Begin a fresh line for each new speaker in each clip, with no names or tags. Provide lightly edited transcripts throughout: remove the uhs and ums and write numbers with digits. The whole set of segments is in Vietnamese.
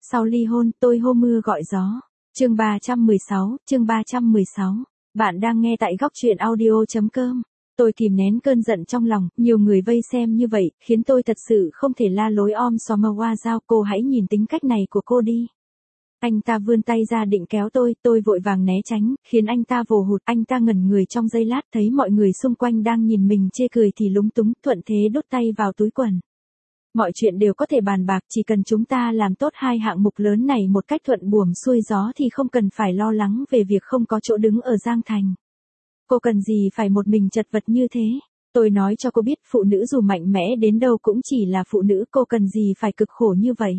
Sau ly hôn, tôi hô mưa gọi gió. Chương 316. Bạn đang nghe tại góc truyện audio.com. Tôi kìm nén cơn giận trong lòng, nhiều người vây xem như vậy, khiến tôi thật sự không thể la lối om sòm qua dao. Cô hãy nhìn tính cách này của cô đi. Anh ta vươn tay ra định kéo tôi vội vàng né tránh, khiến anh ta vồ hụt. Anh ta ngẩn người trong giây lát, thấy mọi người xung quanh đang nhìn mình chê cười thì lúng túng, thuận thế đút tay vào túi quần. Mọi chuyện đều có thể bàn bạc, chỉ cần chúng ta làm tốt hai hạng mục lớn này một cách thuận buồm xuôi gió thì không cần phải lo lắng về việc không có chỗ đứng ở Giang Thành. Cô cần gì phải một mình chật vật như thế? Tôi nói cho cô biết, phụ nữ dù mạnh mẽ đến đâu cũng chỉ là phụ nữ, cô cần gì phải cực khổ như vậy?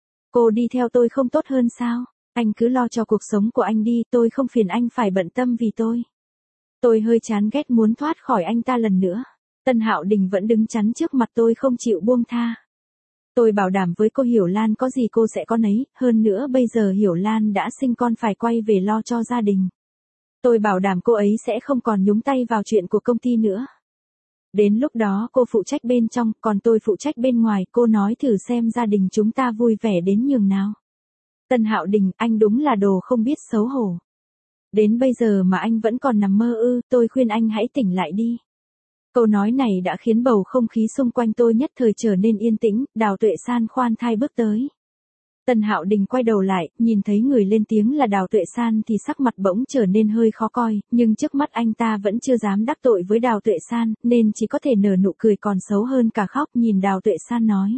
Cô đi theo tôi không tốt hơn sao? Anh cứ lo cho cuộc sống của anh đi, tôi không phiền anh phải bận tâm vì tôi. Tôi hơi chán ghét muốn thoát khỏi anh ta lần nữa. Tân Hạo Đình vẫn đứng chắn trước mặt tôi không chịu buông tha. Tôi bảo đảm với cô Hiểu Lan có gì cô sẽ có nấy, hơn nữa bây giờ Hiểu Lan đã sinh con phải quay về lo cho gia đình. Tôi bảo đảm cô ấy sẽ không còn nhúng tay vào chuyện của công ty nữa. Đến lúc đó cô phụ trách bên trong, còn tôi phụ trách bên ngoài, cô nói thử xem gia đình chúng ta vui vẻ đến nhường nào. Tân Hạo Đình, anh đúng là đồ không biết xấu hổ. Đến bây giờ mà anh vẫn còn nằm mơ ư? Tôi khuyên anh hãy tỉnh lại đi. Câu nói này đã khiến bầu không khí xung quanh tôi nhất thời trở nên yên tĩnh. Đào Tuệ San khoan thai bước tới. Tân Hạo Đình quay đầu lại, nhìn thấy người lên tiếng là Đào Tuệ San thì sắc mặt bỗng trở nên hơi khó coi, nhưng trước mắt anh ta vẫn chưa dám đắc tội với Đào Tuệ San, nên chỉ có thể nở nụ cười còn xấu hơn cả khóc, nhìn Đào Tuệ San nói.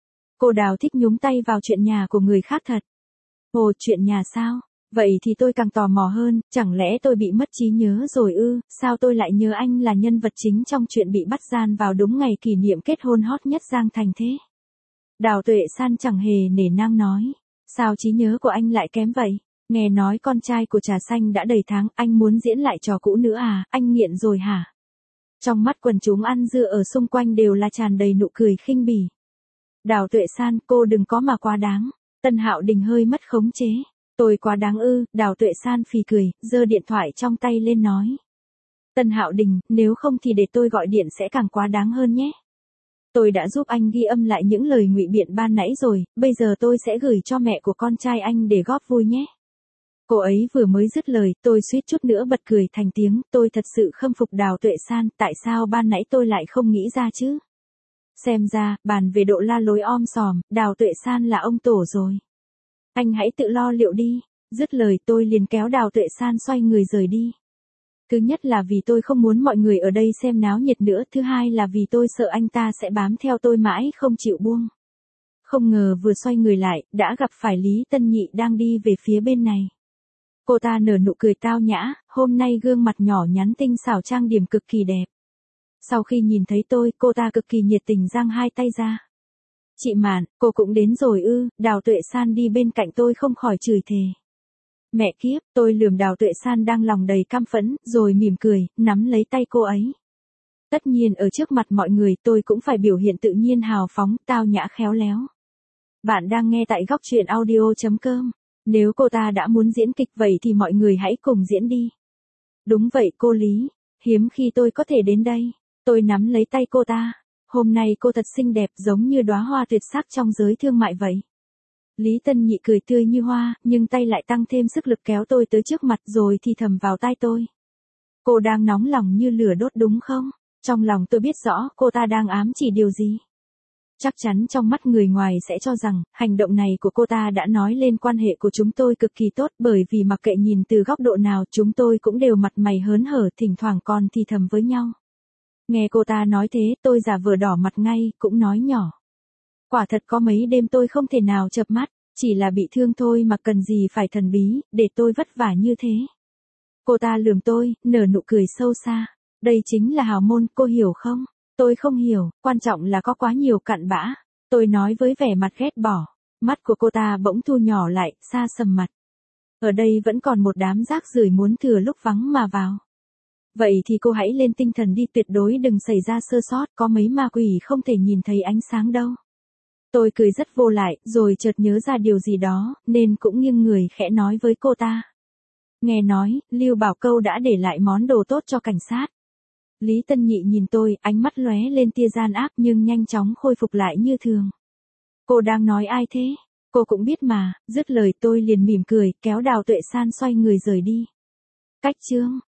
Cô Đào thích nhúng tay vào chuyện nhà của người khác thật. Ồ, chuyện nhà sao? Vậy thì tôi càng tò mò hơn, chẳng lẽ tôi bị mất trí nhớ rồi ư? Sao tôi lại nhớ anh là nhân vật chính trong chuyện bị bắt gian vào đúng ngày kỷ niệm kết hôn hot nhất Giang Thành thế? Đào Tuệ San chẳng hề nể nang nói. Sao trí nhớ của anh lại kém vậy? Nghe nói con trai của Trà Xanh đã đầy tháng, anh muốn diễn lại trò cũ nữa à? Anh nghiện rồi hả? Trong mắt quần chúng ăn dưa ở xung quanh đều là tràn đầy nụ cười khinh bỉ. Đào Tuệ San, cô đừng có mà quá đáng. Tân Hạo Đình hơi mất khống chế. Tôi quá đáng ư? Đào Tuệ San phì cười, giơ điện thoại trong tay lên nói. Tân Hạo Đình, nếu không thì để tôi gọi điện sẽ càng quá đáng hơn nhé. Tôi đã giúp anh ghi âm lại những lời ngụy biện ban nãy rồi, bây giờ tôi sẽ gửi cho mẹ của con trai anh để góp vui nhé. Cô ấy vừa mới dứt lời, tôi suýt chút nữa bật cười thành tiếng, tôi thật sự khâm phục Đào Tuệ San, tại sao ban nãy tôi lại không nghĩ ra chứ? Xem ra, bàn về độ la lối om sòm, Đào Tuệ San là ông tổ rồi. Anh hãy tự lo liệu đi. Dứt lời tôi liền kéo Đào Tuệ San xoay người rời đi. Thứ nhất là vì tôi không muốn mọi người ở đây xem náo nhiệt nữa, thứ hai là vì tôi sợ anh ta sẽ bám theo tôi mãi không chịu buông. Không ngờ vừa xoay người lại, đã gặp phải Lý Tân Nhị đang đi về phía bên này. Cô ta nở nụ cười tao nhã, hôm nay gương mặt nhỏ nhắn tinh xảo trang điểm cực kỳ đẹp. Sau khi nhìn thấy tôi, cô ta cực kỳ nhiệt tình giang hai tay ra. Chị Mạn, cô cũng đến rồi ư? Đào Tuệ San đi bên cạnh tôi không khỏi chửi thề. Mẹ kiếp, tôi lườm Đào Tuệ San đang lòng đầy căm phẫn, rồi mỉm cười, nắm lấy tay cô ấy. Tất nhiên ở trước mặt mọi người tôi cũng phải biểu hiện tự nhiên hào phóng, tao nhã khéo léo. Bạn đang nghe tại góc truyện audio.com. Nếu cô ta đã muốn diễn kịch vậy thì mọi người hãy cùng diễn đi. Đúng vậy cô Lý, hiếm khi tôi có thể đến đây. Tôi nắm lấy tay cô ta. Hôm nay cô thật xinh đẹp giống như đóa hoa tuyệt sắc trong giới thương mại vậy. Lý Tân Nhị cười tươi như hoa, nhưng tay lại tăng thêm sức lực kéo tôi tới trước mặt rồi thì thầm vào tai tôi. Cô đang nóng lòng như lửa đốt đúng không? Trong lòng tôi biết rõ cô ta đang ám chỉ điều gì. Chắc chắn trong mắt người ngoài sẽ cho rằng, hành động này của cô ta đã nói lên quan hệ của chúng tôi cực kỳ tốt, bởi vì mặc kệ nhìn từ góc độ nào chúng tôi cũng đều mặt mày hớn hở, thỉnh thoảng còn thì thầm với nhau. Nghe cô ta nói thế, tôi giả vờ đỏ mặt ngay, cũng nói nhỏ. Quả thật có mấy đêm tôi không thể nào chợp mắt, chỉ là bị thương thôi mà cần gì phải thần bí, để tôi vất vả như thế. Cô ta lườm tôi, nở nụ cười sâu xa. Đây chính là hào môn, cô hiểu không? Tôi không hiểu, quan trọng là có quá nhiều cặn bã. Tôi nói với vẻ mặt ghét bỏ. Mắt của cô ta bỗng thu nhỏ lại, xa sầm mặt. Ở đây vẫn còn một đám rác rưởi muốn thừa lúc vắng mà vào. Vậy thì cô hãy lên tinh thần đi, tuyệt đối đừng xảy ra sơ sót, có mấy ma quỷ không thể nhìn thấy ánh sáng đâu. Tôi cười rất vô lại, rồi chợt nhớ ra điều gì đó, nên cũng nghiêng người khẽ nói với cô ta. Nghe nói, Lưu Bảo Câu đã để lại món đồ tốt cho cảnh sát. Lý Tân Nhị nhìn tôi, ánh mắt lóe lên tia gian ác nhưng nhanh chóng khôi phục lại như thường. Cô đang nói ai thế? Cô cũng biết mà, dứt lời tôi liền mỉm cười, kéo Đào Tuệ San xoay người rời đi. Cách chương